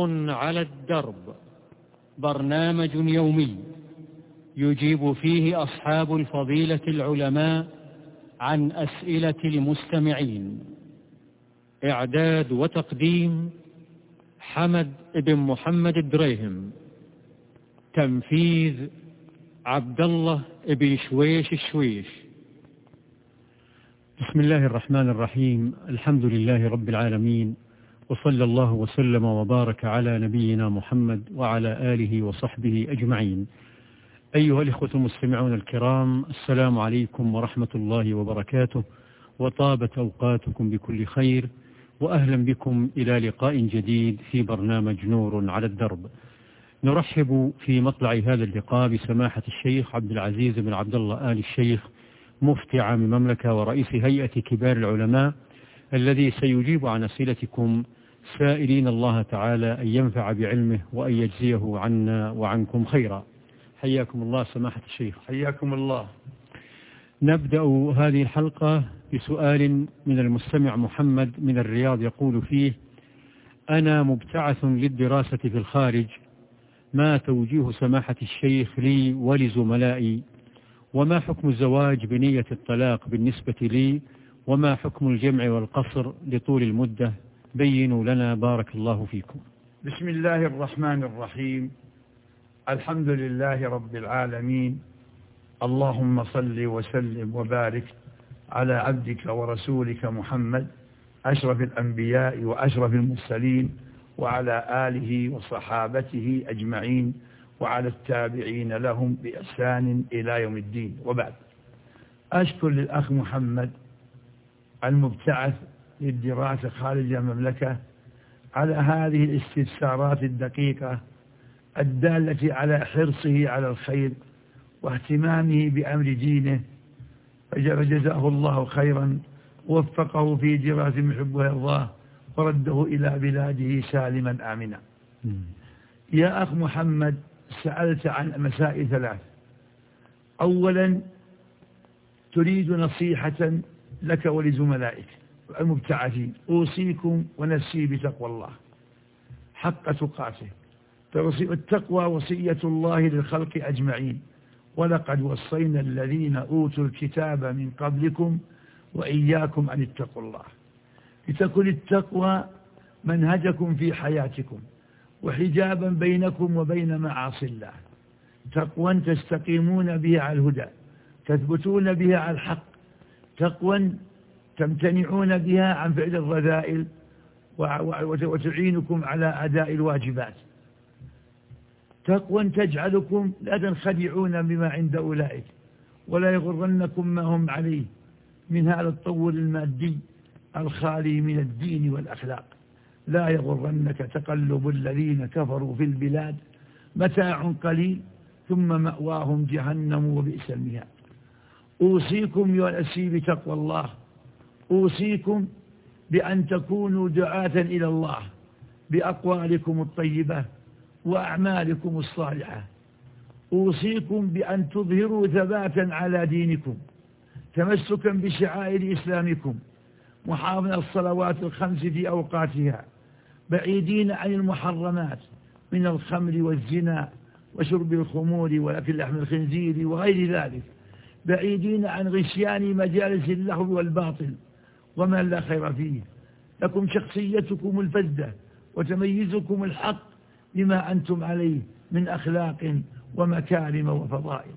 على الدرب، برنامج يومي يجيب فيه أصحاب الفضيلة العلماء عن أسئلة المستمعين. إعداد وتقديم حمد بن محمد الدريهم. تنفيذ عبد الله بن شويش الشويش. بسم الله الرحمن الرحيم. الحمد لله رب العالمين، وصلى الله وسلم وبارك على نبينا محمد وعلى آله وصحبه أجمعين. أيها الإخوة المستمعون الكرام، السلام عليكم ورحمة الله وبركاته، وطابت أوقاتكم بكل خير، وأهلا بكم إلى لقاء جديد في برنامج نور على الدرب. نرحب في مطلع هذا اللقاء بسماحة الشيخ عبد العزيز بن عبد الله آل الشيخ، مفتي عام المملكة ورئيس هيئة كبار العلماء، الذي سيجيب عن أسئلتكم، سائلين الله تعالى أن ينفع بعلمه وأن يجزيه عنا وعنكم خيرا. حياكم الله سماحة الشيخ. حياكم الله. نبدأ هذه الحلقة بسؤال من المستمع محمد من الرياض، يقول فيه: أنا مبتعث للدراسة في الخارج، ما توجيه سماحة الشيخ لي ولزملائي؟ وما حكم الزواج بنية الطلاق بالنسبة لي؟ وما حكم الجمع والقصر لطول المدة؟ بينوا لنا بارك الله فيكم. بسم الله الرحمن الرحيم. الحمد لله رب العالمين، اللهم صل وسلم وبارك على عبدك ورسولك محمد، أشرف الأنبياء وأشرف المرسلين، وعلى آله وصحابته أجمعين، وعلى التابعين لهم بإحسان إلى يوم الدين. وبعد، أشكر للأخ محمد المبتعث للدراسة خارج المملكة على هذه الاستفسارات الدقيقة الدالة على حرصه على الخير واهتمامه بأمر دينه، فجزاه الله خيرا، ووفقه في دراسة يحب ويرضاه، ورده إلى بلاده سالما آمنا. يا أخ محمد، سألت عن مسائل ثلاث. أولا، تريد نصيحة لك ولزملائك المبتعثين. أوصيكم ونفسي بتقوى الله حق تقاته. التقوى وصية الله للخلق أجمعين، ولقد وصينا الذين أوتوا الكتاب من قبلكم وإياكم أن اتقوا الله، لتكن التقوى منهجكم في حياتكم وحجابا بينكم وبين معاصي الله، تقوى تستقيمون بها على الهدى، تثبتون بها على الحق، تقوى تمتنعون بها عن فعل الرذائل وتعينكم على أداء الواجبات، تقوى تجعلكم لا تنخدعون بما عند أولئك ولا يغرنكم ما هم عليه من هذا التطور المادي الخالي من الدين والأخلاق. لا يغرنك تقلب الذين كفروا في البلاد، متاع قليل ثم مأواهم جهنم وبئس المهاد. أوصيكم يا نفسي بتقوى الله، أوصيكم بأن تكونوا دعاة إلى الله بأقوالكم الطيبة وأعمالكم الصالحة. أوصيكم بأن تظهروا ثباتا على دينكم، تمسكا بشعائر إسلامكم، محافظة الصلوات الخمس في أوقاتها، بعيدين عن المحرمات من الخمر والزنا وشرب الخمور وأكل لحم الخنزير وغير ذلك، بعيدين عن غشيان مجالس اللهو والباطل وما لا خير فيه. لكم شخصيتكم الفذة وتميزكم الحق بما أنتم عليه من أخلاق ومكارم وفضائل.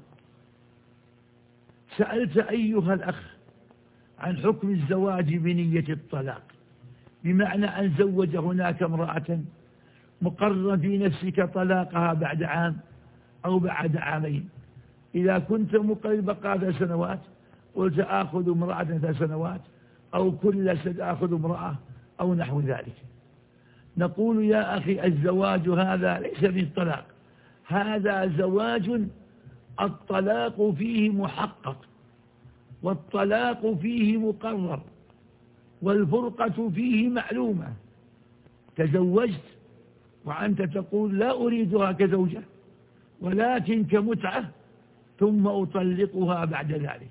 سألت أيها الأخ عن حكم الزواج بنية الطلاق، بمعنى أن زوج هناك امرأة مقرر في نفسك طلاقها بعد عام أو بعد عامين. إذا كنت مقرر بقى 3 سنوات، قلت آخذ امرأة 3 سنوات، أو كل سنة آخذ امرأة، أو نحو ذلك. نقول يا أخي، الزواج هذا ليس من طلاق، هذا زواج الطلاق فيه محقق، والطلاق فيه مقرر، والفرقة فيه معلومة. تزوجت وأنت تقول لا أريدها كزوجة ولكن كمتعة، ثم أطلقها بعد ذلك،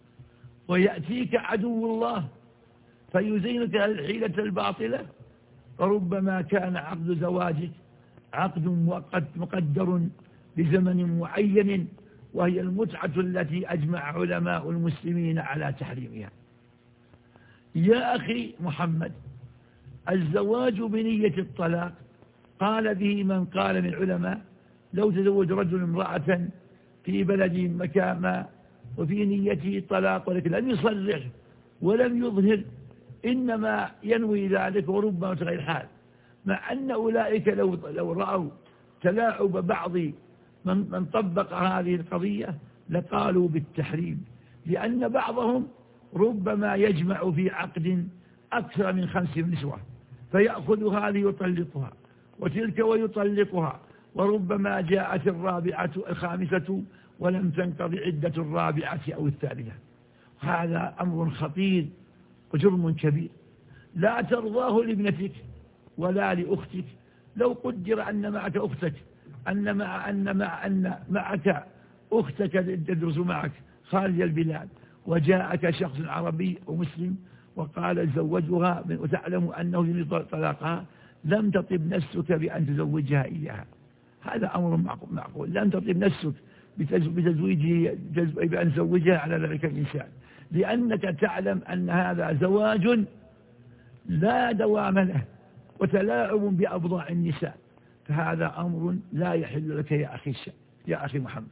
ويأتيك عدو الله فيزينك الحيلة الباطلة فربما كان عقد زواجك عقد مقدر بزمن معين، وهي المتعة التي أجمع علماء المسلمين على تحريمها. يا أخي محمد، الزواج بنية الطلاق قال به من قال من العلماء: لو تزوج رجل امرأة في بلد مكان ما وفي نيته طلاق، ولكن لم يصرح ولم يظهر، إنما ينوي ذلك وربما تغير حال، مع أن أولئك لو رأوا تلاعب بعض من طبق هذه القضية لقالوا بالتحريم، لأن بعضهم ربما يجمع في عقد أكثر من 5 نسوة، فيأخذ هذه ويطلقها وتلك ويطلقها، وربما جاءت الرابعة الخامسة ولم تنقضي عدة الرابعة أو الثالثة. هذا أمر خطير وجرم كبير لا ترضاه لابنتك ولا لأختك. لو قدر أن معك أختك أن معك أختك تدرس معك خارج البلاد، وجاءك شخص عربي ومسلم وقال زوجها وتعلم أنه يريد طلاقها، لم تطب نفسك بأن تزوجها إياها. هذا أمر معقول. لم تطب نفسك بأن تزوجها على ذلك الإنسان، لأنك تعلم أن هذا زواج لا دوام له وتلاعب بأبضاع النساء، فهذا أمر لا يحل لك يا أخي محمد.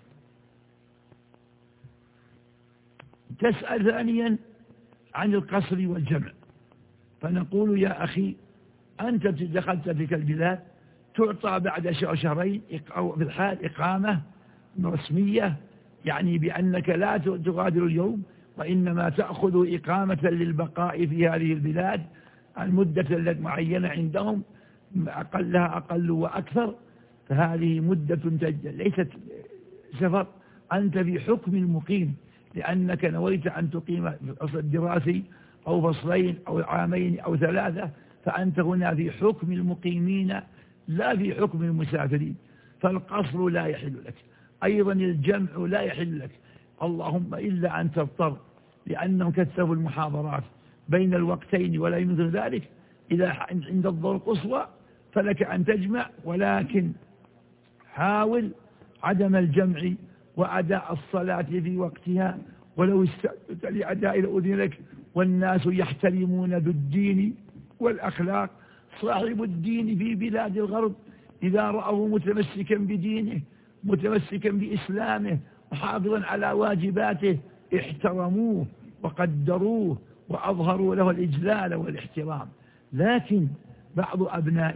تسأل ثانيا عن القصر والجمع، فنقول: يا أخي، أنت دخلت تلك البلاد تعطى بعد شهرين في الحال إقامة رسمية، يعني بأنك لا تغادر اليوم، وإنما تأخذ إقامة للبقاء في هذه البلاد المدة المعينة عندهم، أقلها أقل وأكثر، فهذه مدة ليست سفر، أنت في حكم المقيم، لأنك نويت أن تقيم فصل دراسي أو فصلين أو عامين أو 3، فأنت هنا في حكم المقيمين لا في حكم المسافرين، فالقصر لا يحل لك، أيضا الجمع لا يحل لك، اللهم إلا أن تضطر، لأنهم كثفوا المحاضرات بين الوقتين ولا يمكن ذلك. إذا عند الضرورة القصوى فلك أن تجمع، ولكن حاول عدم الجمع وأداء الصلاة في وقتها، ولو استأذنت لأداء الأذن لك، والناس يحترمون بالدين والأخلاق. صاحب الدين في بلاد الغرب إذا رأوه متمسكا بدينه متمسكا بإسلامه محافظا على واجباته احترموه وقدروه وأظهروا له الإجلال والاحترام. لكن بعض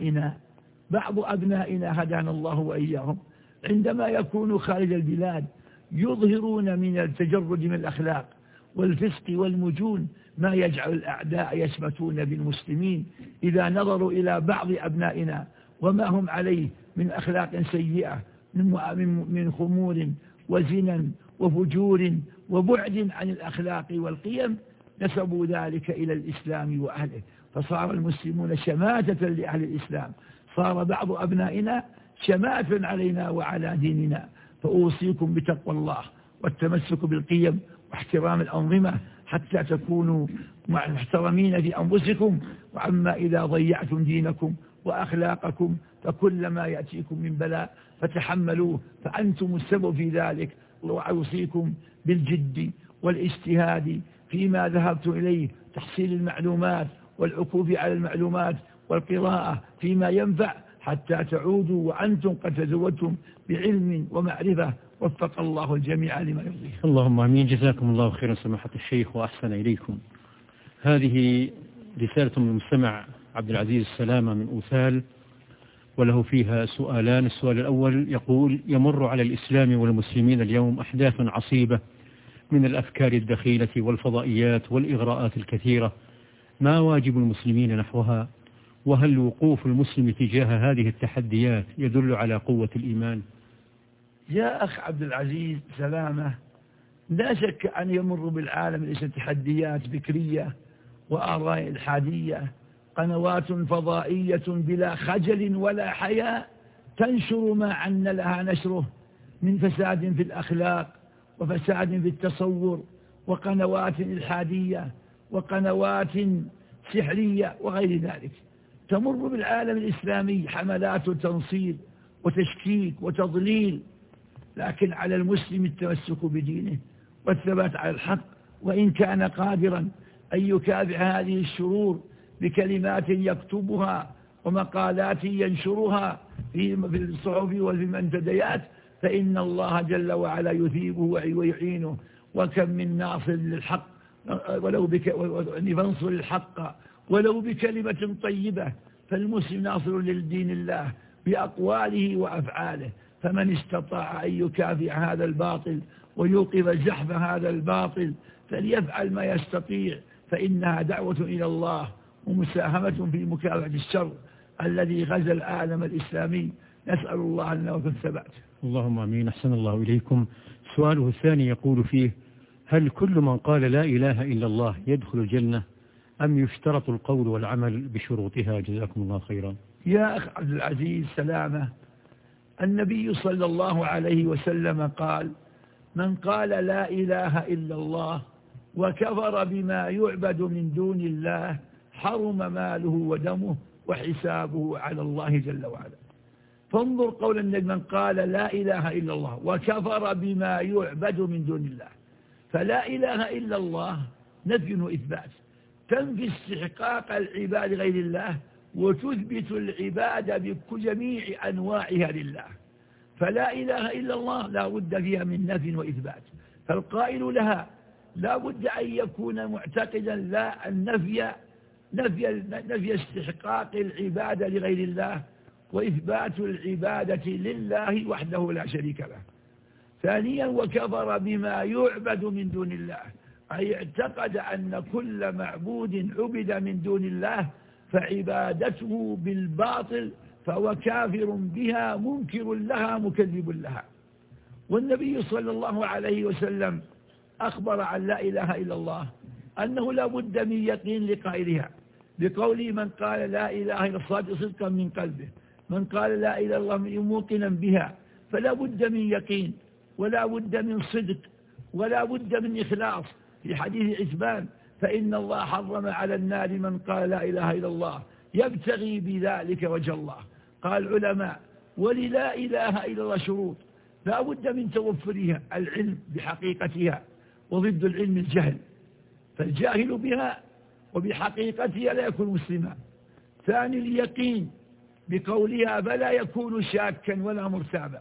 أبنائنا هدانا الله وإياهم عندما يكونوا خارج البلاد يظهرون من التجرد من الأخلاق والفسق والمجون ما يجعل الأعداء يشمتون بالمسلمين إذا نظروا إلى بعض أبنائنا وما هم عليه من أخلاق سيئة من خمور وزنا وفجور وبعد عن الأخلاق والقيم، نسبوا ذلك إلى الإسلام وأهله، فصار المسلمون شماتة لأهل الإسلام، صار بعض أبنائنا شماتة علينا وعلى ديننا. فأوصيكم بتقوى الله والتمسك بالقيم واحترام الأنظمة حتى تكونوا محترمين في أنفسكم. وعما إذا ضيعتم دينكم وأخلاقكم فكل ما يأتيكم من بلاء فتحملوه، فأنتم السبب في ذلك. وأوصيكم بالجد والاجتهاد فيما ذهبتم إليه، تحصيل المعلومات والعكوف على المعلومات والقراءة فيما ينفع حتى تعودوا وأنتم قد تزودتم بعلم ومعرفة. وفق الله الجميع لما يرضيه. اللهم آمين. جزاكم الله خيرا سماحة الشيخ وأحسن إليكم. هذه رسالة من المستمع عبد العزيز السلامة من أوثال، وله فيها سؤالان. السؤال الأول يقول: يمر على الإسلام والمسلمين اليوم أحداث عصيبة من الأفكار الدخيلة والفضائيات والإغراءات الكثيرة، ما واجب المسلمين نحوها؟ وهل وقوف المسلم تجاه هذه التحديات يدل على قوة الإيمان؟ يا أخ عبد العزيز سلامة، لا شك أن يمر بالعالم ليس تحديات فكرية وآراء الحادية، قنوات فضائية بلا خجل ولا حياء تنشر ما عن لها نشره من فساد في الأخلاق وفساد في التصور، وقنوات إلحادية وقنوات سحرية وغير ذلك. تمر بالعالم الإسلامي حملات تنصير وتشكيك وتضليل، لكن على المسلم التمسك بدينه والثبات على الحق، وإن كان قادرا أن يكافح هذه الشرور بكلمات يكتبها ومقالات ينشرها في الصحف وفي المنتديات، فإن الله جل وعلا يثيبه ويعينه. وكم من ناصر للحق فانصر الحق ولو بكلمة طيبة، فالمسلم ناصر للدين الله بأقواله وأفعاله. فمن استطاع أن يكافئ هذا الباطل ويوقف زحف هذا الباطل فليفعل ما يستطيع، فإنها دعوة إلى الله ومساهمة في مكافحة الشر الذي غزا العالم الإسلامي. نسأل الله لنا وفي الثبات. اللهم آمين. أحسن الله إليكم. سؤاله الثاني يقول فيه: هل كل من قال لا إله إلا الله يدخل الجنة أم يشترط القول والعمل بشروطها؟ جزاكم الله خيرا. يا أخ عبد العزيز سلامة، النبي صلى الله عليه وسلم قال: من قال لا إله إلا الله وكفر بما يعبد من دون الله حرم ماله ودمه وحسابه على الله جل وعلا. فانظر قول النبي: من قال لا إله إلا الله وكفر بما يعبد من دون الله. فلا إله إلا الله نفي وإثبات، تنفي استحقاق العباد غير الله وتثبت العبادة بجميع أنواعها لله. فلا إله إلا الله لا بد فيها من نفي وإثبات، فالقائل لها لا بد أن يكون معتقدا لا نفي استحقاق العبادة لغير الله وإثبات العبادة لله وحده لا شريك له. ثانيا: وكفر بما يعبد من دون الله، أي اعتقد أن كل معبود عبد من دون الله فعبادته بالباطل، فهو كافر بها منكر لها مكذب لها. والنبي صلى الله عليه وسلم أخبر عن لا إله إلا الله أنه لا بد من يقين لقائلها، بقوله: من قال لا إله إلا الله صدقا من قلبه، من قال لا إله إلا الله موقنا بها. فلا بد من يقين ولا بد من صدق ولا بد من إخلاص. في حديث عثمان: فإن الله حرم على النار من قال لا إله إلا الله يبتغي بذلك وجه الله. قال العلماء: وللا إله إلا الله شروط لا بد من توفرها: العلم بحقيقتها، وضد العلم الجهل، فالجاهل بها وبحقيقتها لا يكون مسلما. ثاني: اليقين بقولها فلا يكون شاكا ولا مرتابا.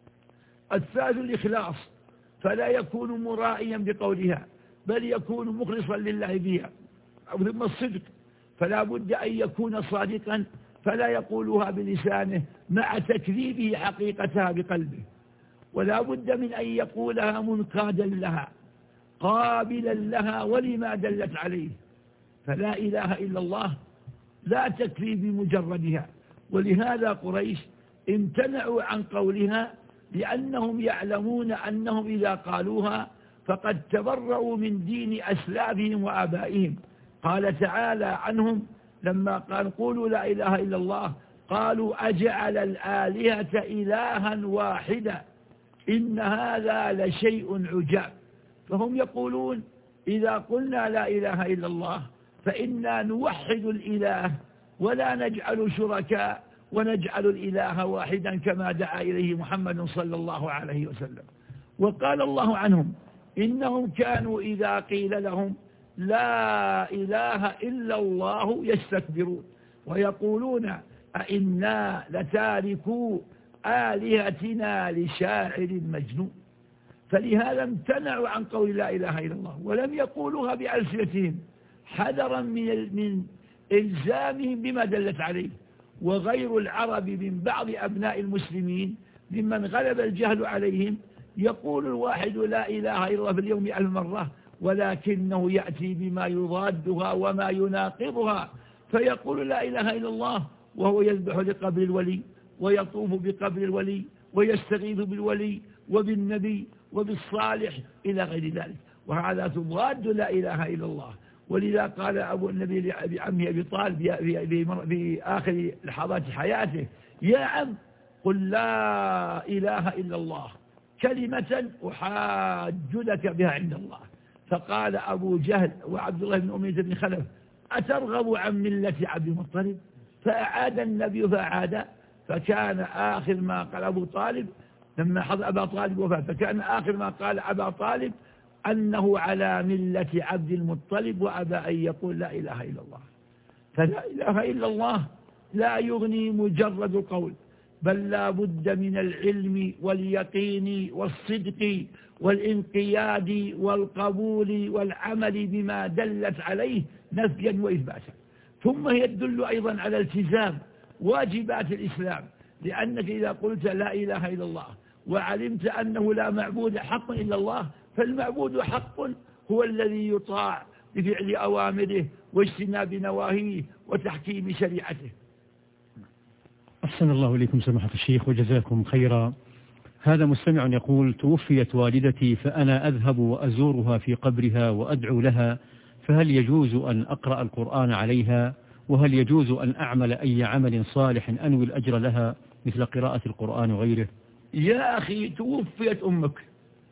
الثالث: الإخلاص، فلا يكون مرائيا بقولها بل يكون مخلصا لله بها. ثم الصدق، فلا بد أن يكون صادقا فلا يقولها بلسانه مع تكذيبه حقيقتها بقلبه، ولا بد من أن يقولها منقادا لها قابلا لها ولما دلت عليه. فلا إله إلا الله لا تكفي بمجردها، ولهذا قريش امتنعوا عن قولها لأنهم يعلمون أنهم إذا قالوها فقد تبرؤوا من دين أسلافهم وآبائهم. قال تعالى عنهم لما قال: قولوا لا إله إلا الله قالوا أجعل الآلهة إلها واحدا إن هذا لشيء عجاب. فهم يقولون: إذا قلنا لا إله إلا الله فإنا نوحد الإله ولا نجعل شركاء ونجعل الإله واحدا كما دعا إليه محمد صلى الله عليه وسلم. وقال الله عنهم: إنهم كانوا إذا قيل لهم لا إله إلا الله يستكبرون ويقولون أئنا لتاركو آلهتنا لشاعر مجنون. فلهذا امتنعوا عن قول لا إله إلا الله ولم يقولوها بألسنتهم حذرا من إلزامهم بما دلت عليه. وغير العرب من بعض أبناء المسلمين ممن غلب الجهل عليهم يقول الواحد لا إله إلا الله في اليوم 1000 مرة، ولكنه يأتي بما يضادها وما يناقضها، فيقول لا إله إلا الله وهو يذبح لقبر الولي ويطوف بقبر الولي ويستغيث بالولي وبالنبي وبالصالح إلى غير ذلك، وهذا تضاد لا إله إلا الله. ولذا قال أبو النبي لعمه أبي طالب في آخر لحظات حياته: يا عم قل لا إله إلا الله كلمة أحاج لك بها عند الله. فقال أبو جهل وعبد الله بن أمية بن خلف: أترغب عن ملة عبد المطلب؟ فأعاد النبي فأعاد، فكان آخر ما قال أبو طالب لما حضر أبا طالب وفاة، فكان آخر ما قال أبا طالب أنه على ملة عبد المطلب وأبى أن يقول لا إله إلا الله. فلا إله إلا الله لا يغني مجرد القول، بل لا بد من العلم واليقين والصدق والانقياد والقبول والعمل بما دلت عليه نفيا وإثباتا. ثم هي تدل أيضا على التزام واجبات الإسلام، لأنك إذا قلت لا إله إلا الله وعلمت أنه لا معبود حق إلا الله، فالمعبود حق هو الذي يطاع بفعل أوامره واجتناب نواهيه وتحكيم شريعته. أحسن الله إليكم سماحة الشيخ وجزاكم خيرا. هذا مستمع يقول: توفيت والدتي فأنا أذهب وأزورها في قبرها وأدعو لها، فهل يجوز أن أقرأ القرآن عليها؟ وهل يجوز أن أعمل أي عمل صالح أنوي الأجر لها مثل قراءة القرآن وغيره؟ يا أخي، توفيت أمك،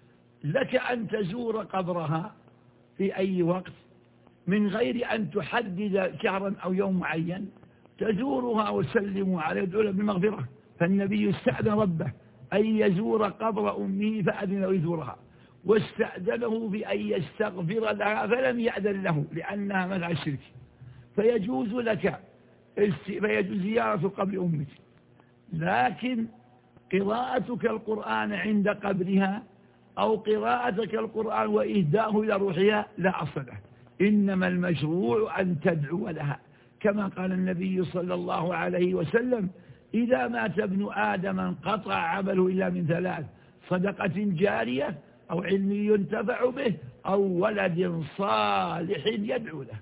لك أن تزور قبرها في أي وقت من غير أن تحدد شهرا أو يوم معين، تزورها وسلموا عليه وادعوا لها بالمغفرة. فالنبي استأذن ربه أن يزور قبر أمه فأذن له يزورها، واستأذنه بأن يستغفر لها فلم يأذن له لأنها منع الشرك. فيجوز لك فيجوز زيارة قبر أمك، لكن قراءتك القرآن عند قبرها أو قراءتك القرآن وإهداءه إلى روحها لا أصل له، إنما المشروع أن تدعو لها، كما قال النبي صلى الله عليه وسلم: إذا مات ابن آدم انقطع عمله إلا من ثلاث: صدقة جارية أو علم ينتفع به أو ولد صالح يدعو له.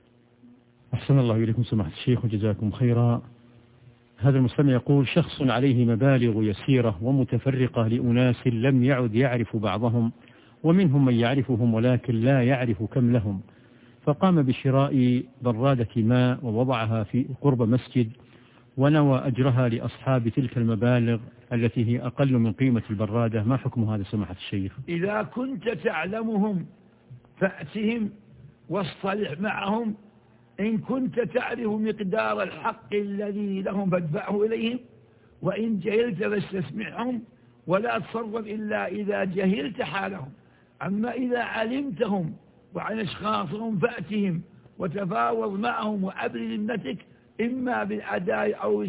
أحسن الله إليكم سماحة الشيخ وجزاكم خيرا. هذا المستمع يقول: شخص عليه مبالغ يسيرة ومتفرقة لأناس لم يعد يعرف بعضهم، ومنهم من يعرفهم ولكن لا يعرف كم لهم، فقام بشراء برادة ماء ووضعها في قرب مسجد، ونوى أجرها لأصحاب تلك المبالغ التي هي أقل من قيمة البرادة. ما حكم هذا سماحة الشيخ؟ إذا كنت تعلمهم فأتهم واصطلح معهم، إن كنت تعرف مقدار الحق الذي لهم فادفعه إليهم، وإن جهلت فاستسمعهم ولا تصرف إلا إذا جهلت حالهم. أما إذا علمتهم وعن أشخاصهم فأتهم وتفاوض معهم وأبرز ذمتك، إما بالأداء أو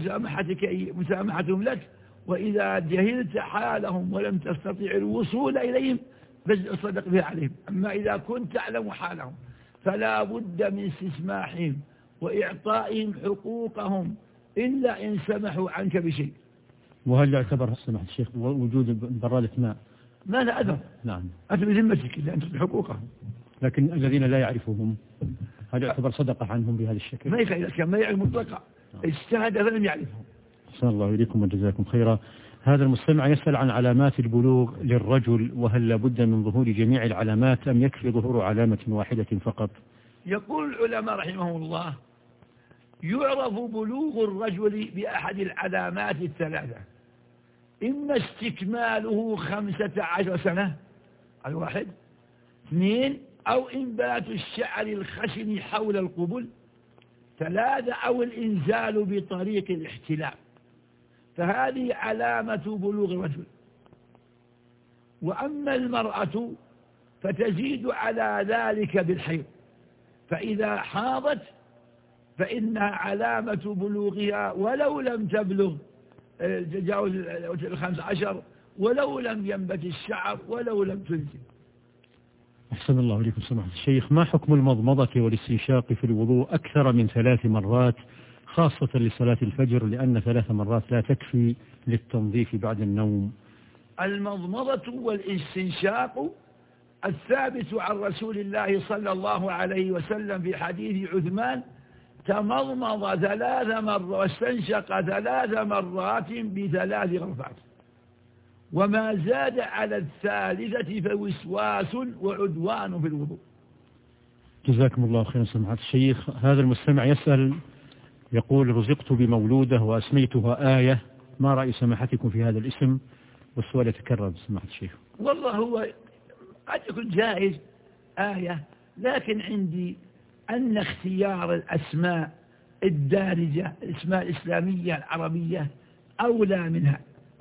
مسامحتهم لك، وإذا جهلت حالهم ولم تستطيع الوصول إليهم فاصدق بها عليهم. أما إذا كنت تعلم حالهم فلا بد من استسماحهم وإعطائهم حقوقهم إلا إن سمحوا عنك بشيء. وهل يعتبر سماحة الشيخ وجود برادة ماء؟ ما لا أذر. نعم. أنت بذمتك إلا أنت بحقوقهم. لكن الذين لا يعرفهم هل يعتبر صدقة عنهم بهذا الشكل؟ ما كان ما يعرف مطلقا، اجتهد فلم يعرفهم. أحسن الله إليكم وجزاكم خيرا. هذا المستمع يسأل عن علامات البلوغ للرجل، وهل لابد من ظهور جميع العلامات أم يكفي ظهور علامة واحدة فقط؟ يقول العلماء رحمه الله: يعرف بلوغ الرجل بأحد العلامات الثلاثة: إما استكماله 15 سنة الواحد، 2 أو إنبات الشعر الخشن حول القبل، 3 أو الإنزال بطريق الاحتلام. فهذه علامة بلوغ الرجل. وأما المرأة فتزيد على ذلك بالحيض، فإذا حاضت فإنها علامة بلوغها ولو لم تبلغ تجاوز 15 ولو لم ينبت الشعر ولو لم تنزل. أحسن الله إليكم سماحة الشيخ. ما حكم المضمضة والاستنشاق في الوضوء أكثر من 3 مرات خاصة لصلاة الفجر، لأن 3 مرات لا تكفي للتنظيف بعد النوم؟ المضمضة والاستنشاق الثابت عن رسول الله صلى الله عليه وسلم في حديث عثمان: تمضمض 3 مرات واستنشق 3 مرات ب3 غرفات، وما زاد على الثالثة فوسواس وعدوان في الوضوء. جزاكم الله خيرا سماحة الشيخ. هذا المستمع يسأل يقول: رزقت بمولودة وأسميتها آية، ما رأي سماحتكم في هذا الاسم؟ والسؤال يتكرر سماحة الشيخ. والله هو قد يكون جائز آية، لكن عندي أن اختيار الأسماء الدارجة الأسماء الإسلامية العربية أولى منها،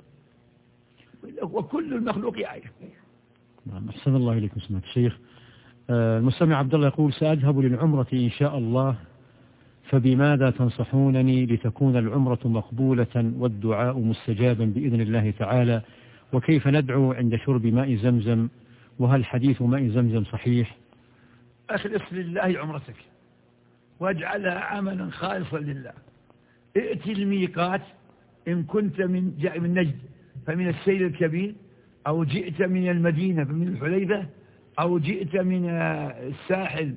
وكل المخلوق آية. نعم، أحسن الله إليكم سماحة الشيخ. المستمع عبد الله يقول: سأذهب للعمرة إن شاء الله، فبماذا تنصحونني لتكون العمرة مقبولة والدعاء مستجابا بإذن الله تعالى؟ وكيف ندعو عند شرب ماء زمزم؟ وهل حديث ماء زمزم صحيح؟ أخلص لله عمرتك واجعلها عملا خالصا لله. ائتي الميقات إن كنت من نجد فمن السيل الكبير، أو جئت من المدينة فمن الحليفة، أو جئت من الساحل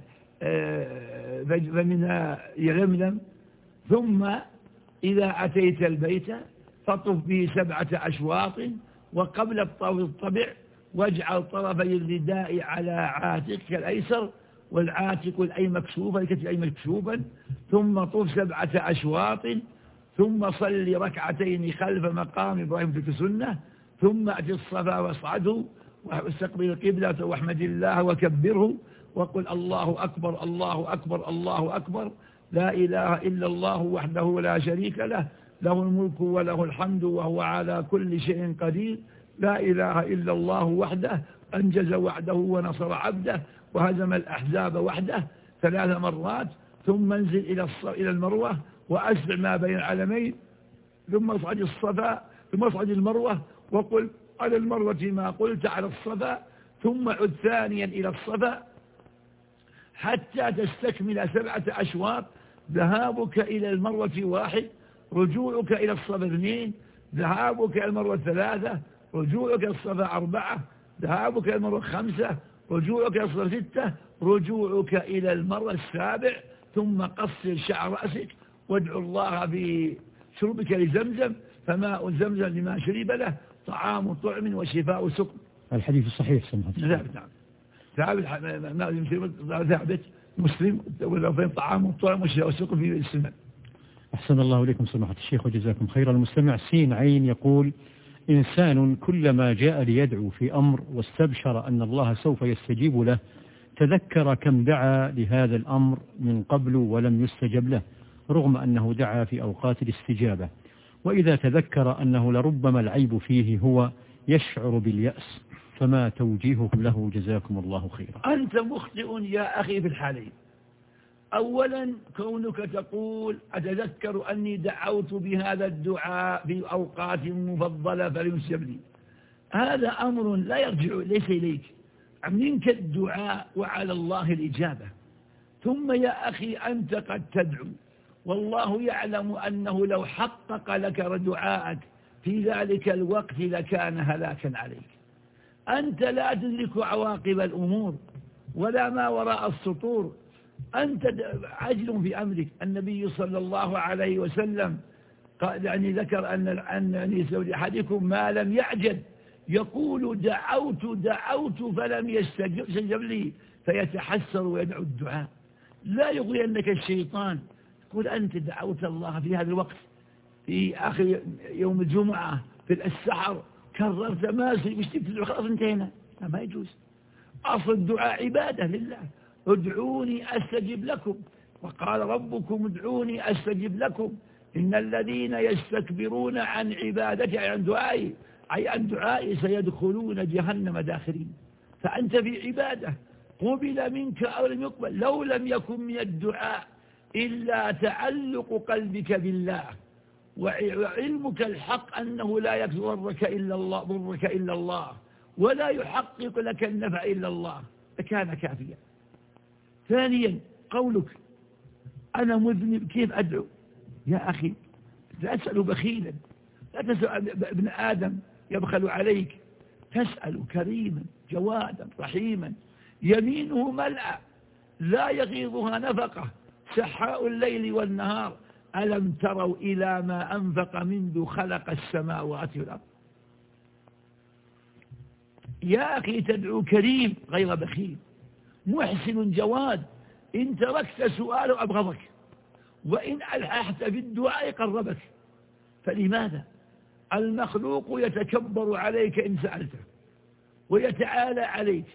فمن يلملم. ثم إذا أتيت البيت فطف به 7 أشواط، وقبل الطوف الطبع واجعل طرفي الرداء على عاتقك الأيسر والعاتق الأي مكشوفا الكتف الأي مكشوفا، ثم طف 7 أشواط، ثم صل ركعتين خلف مقام إبراهيم في السنة، ثم أتي الصفا واصعده واستقبل القبلة واحمد الله وكبره وقل الله أكبر الله أكبر الله أكبر، لا إله إلا الله وحده لا شريك له، له الملك وله الحمد وهو على كل شيء قدير، لا إله إلا الله وحده أنجز وعده ونصر عبده وهزم الأحزاب وحده 3 مرات. ثم انزل إلى المروة وأسرع ما بين العلمين، ثم اصعد الصفا، ثم اصعد المروة وقل على المروة ما قلت على الصفا، ثم عد ثانيا إلى الصفا حتى تستكمل 7 أشواط. ذهابك إلى المروة 1، رجوعك إلى الصفا 2، ذهابك إلى المروة 3، رجوعك إلى الصفا 4، ذهابك إلى المروة 5، رجوعك إلى الصفا 6، رجوعك إلى المروة 7. ثم قصر شعر رأسك وادعو الله بشربك لزمزم، فماء زمزم لما شرب له طعام طعم وشفاء سقم. الحديث الصحيح سمحت. نعم، ثابت مسلم واللفظين طعام طعم وشفاء سقم في السنن. أحسن الله إليكم سماحة الشيخ وجزاكم خيرا. المستمع سين عين يقول: إنسان كلما جاء ليدعو في أمر واستبشر أن الله سوف يستجيب له، تذكر كم دعا لهذا الأمر من قبل ولم يستجب له، رغم أنه دعا في أوقات الاستجابة، وإذا تذكر أنه لربما العيب فيه هو يشعر باليأس، فما توجيهه له جزاكم الله خيرا؟ أنت مخطئ يا أخي في الحالين. أولا كونك تقول أتذكر أني دعوت بهذا الدعاء في أوقات مفضلة فلم يستجب لي، هذا أمر لا يرجع ليس إليك، منك الدعاء وعلى الله الإجابة. ثم يا أخي أنت قد تدعو والله يعلم أنه لو حقق لك دعاءك في ذلك الوقت لكان هلاكا عليك. أنت لا تدرك عواقب الأمور ولا ما وراء السطور، أنت عجل في أمرك. النبي صلى الله عليه وسلم يعني ذكر أن زوج أحدكم ما لم يعجل يقول دعوت فلم يستجب لي فيتحسر ويدعو الدعاء. لا يغرينك الشيطان، تقول أنت دعوت الله في هذا الوقت في آخر يوم الجمعة في السحر كررت ما تدعو خلاص انتهينا. ما يجوز. أصل الدعاء عبادة لله. ادعوني أستجب لكم، وقال ربكم ادعوني أستجب لكم، إن الذين يستكبرون عن عبادتي عن دعائي سيدخلون جهنم داخرين. فأنت في عبادة قبل منك أو لم يقبل. لو لم يكن من الدعاء إلا تعلق قلبك بالله وعلمك الحق أنه لا يضرك إلا الله ولا يحقق لك النفع إلا الله لكان كافيا. ثانيا قولك أنا مذنب كيف أدعو؟ يا أخي لا تسأل بخيلا، لا تسأل ابن آدم يبخل عليك، تسأل كريما جوادا رحيما يمينه ملأ لا يغيضها نفقة سحاء الليل والنهار. ألم تروا إلى ما أنفق منذ خلق السماوات والأرض؟ يا أخي تدعو كريم غير بخيل محسن جواد، إن تركت سؤاله أبغضك وإن ألححت في الدعاء قربك. فلماذا؟ المخلوق يتكبر عليك إن سألته ويتعالى عليك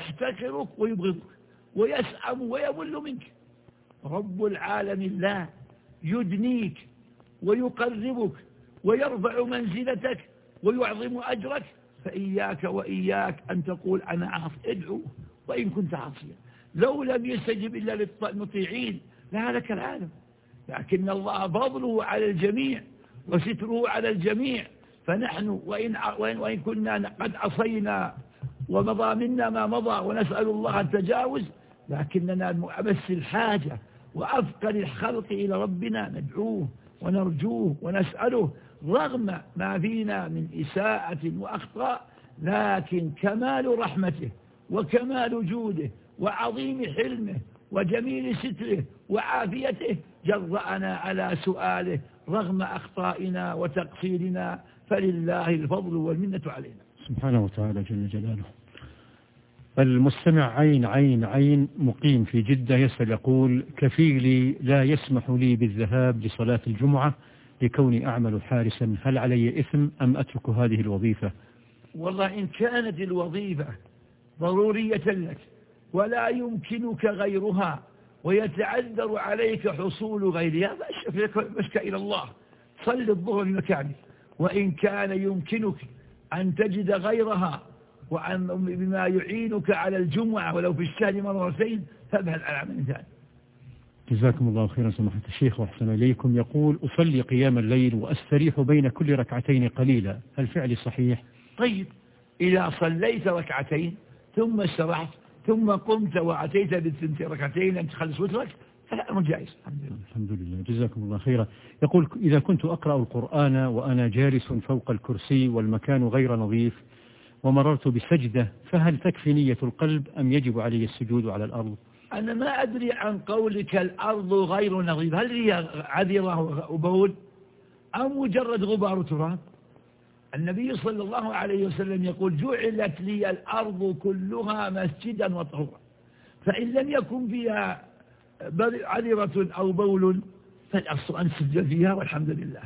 ويحتقرك ويبغضك ويسأم ويمل منك. رب العالمين لا، يدنيك ويقربك ويرفع منزلتك ويعظم أجرك، فإياك وإياك أن تقول أنا عاصي. ادعو وإن كنت عاصيا، لو لم يستجب إلا للمطيعين لهلك العالم، لكن الله فضله على الجميع وستره على الجميع. فنحن وإن كنا قد عصينا ومضى منا ما مضى ونسأل الله التجاوز، لكننا أمس الحاجة وأفقر الخلق إلى ربنا ندعوه ونرجوه ونسأله رغم ما فينا من إساءة وأخطاء، لكن كمال رحمته وكمال جوده وعظيم حلمه وجميل ستره وعافيته جرأنا على سؤاله رغم أخطائنا وتقصيرنا، فلله الفضل والمنة علينا سبحانه وتعالى جل جلاله. المستمع عين مقيم في جدة يسأل يقول: كفيلي لا يسمح لي بالذهاب لصلاة الجمعة لكوني أعمل حارسا، هل علي إثم أم أترك هذه الوظيفة؟ والله إن كانت الوظيفة ضرورية لك ولا يمكنك غيرها ويتعذر عليك حصول غيرها فاشك إلى الله، صل الظهر بمكانك. وإن كان يمكنك أن تجد غيرها بما يعينك على الجمعة ولو في الشهر مرتين فابحث عن عمل ثاني. جزاكم الله خيرا سماحة الشيخ وأحسن إليكم. يقول: أصلي قيام الليل وأستريح بين كل ركعتين قليلا، هل فعلي صحيح؟ طيب، إذا صليت ركعتين ثم استرحت ثم قمت وأتيت بالثنتين ركعتين أن تخلص وترك فالأمر جائز. الحمد لله، جزاكم الله خيرا. يقول: إذا كنت أقرأ القرآن وأنا جالس فوق الكرسي والمكان غير نظيف ومررت بسجدة، فهل تكفي نية القلب أم يجب علي السجود على الأرض؟ أنا ما أدري عن قولك الأرض غير نظيف، هل هي عذرة وبول أم مجرد غبار تراب؟ النبي صلى الله عليه وسلم يقول: جعلت لي الأرض كلها مسجدا وطهورا، فإن لم يكن فيها عذرة أو بول فالأصل أن تسجد فيها والحمد لله.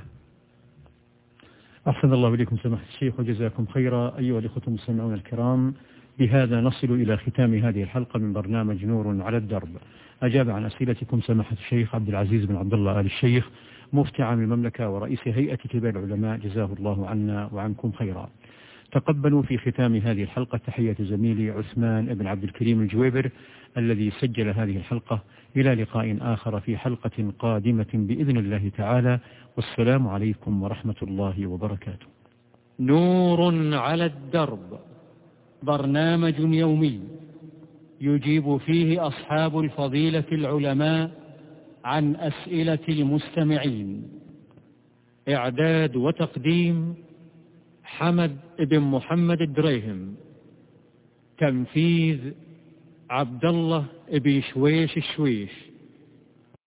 أحسن الله إليكم سماحة الشيخ وجزاكم خيرا. أيها الإخوة المستمعون الكرام، بهذا نصل إلى ختام هذه الحلقة من برنامج نور على الدرب. أجاب عن أسئلتكم سماحة الشيخ عبد العزيز بن عبد الله آل الشيخ، مفتي عام المملكة ورئيس هيئة كبار العلماء، جزاه الله عنا وعنكم خيرا. تقبلوا في ختام هذه الحلقة تحية زميلي عثمان بن عبد الكريم الجويبر الذي سجل هذه الحلقة. إلى لقاء آخر في حلقة قادمة بإذن الله تعالى، والسلام عليكم ورحمة الله وبركاته. نور على الدرب، برنامج يومي يجيب فيه أصحاب الفضيلة العلماء عن أسئلة المستمعين. إعداد وتقديم حمد بن محمد الدريهم. تنفيذ عبد الله بن شويش الشويش.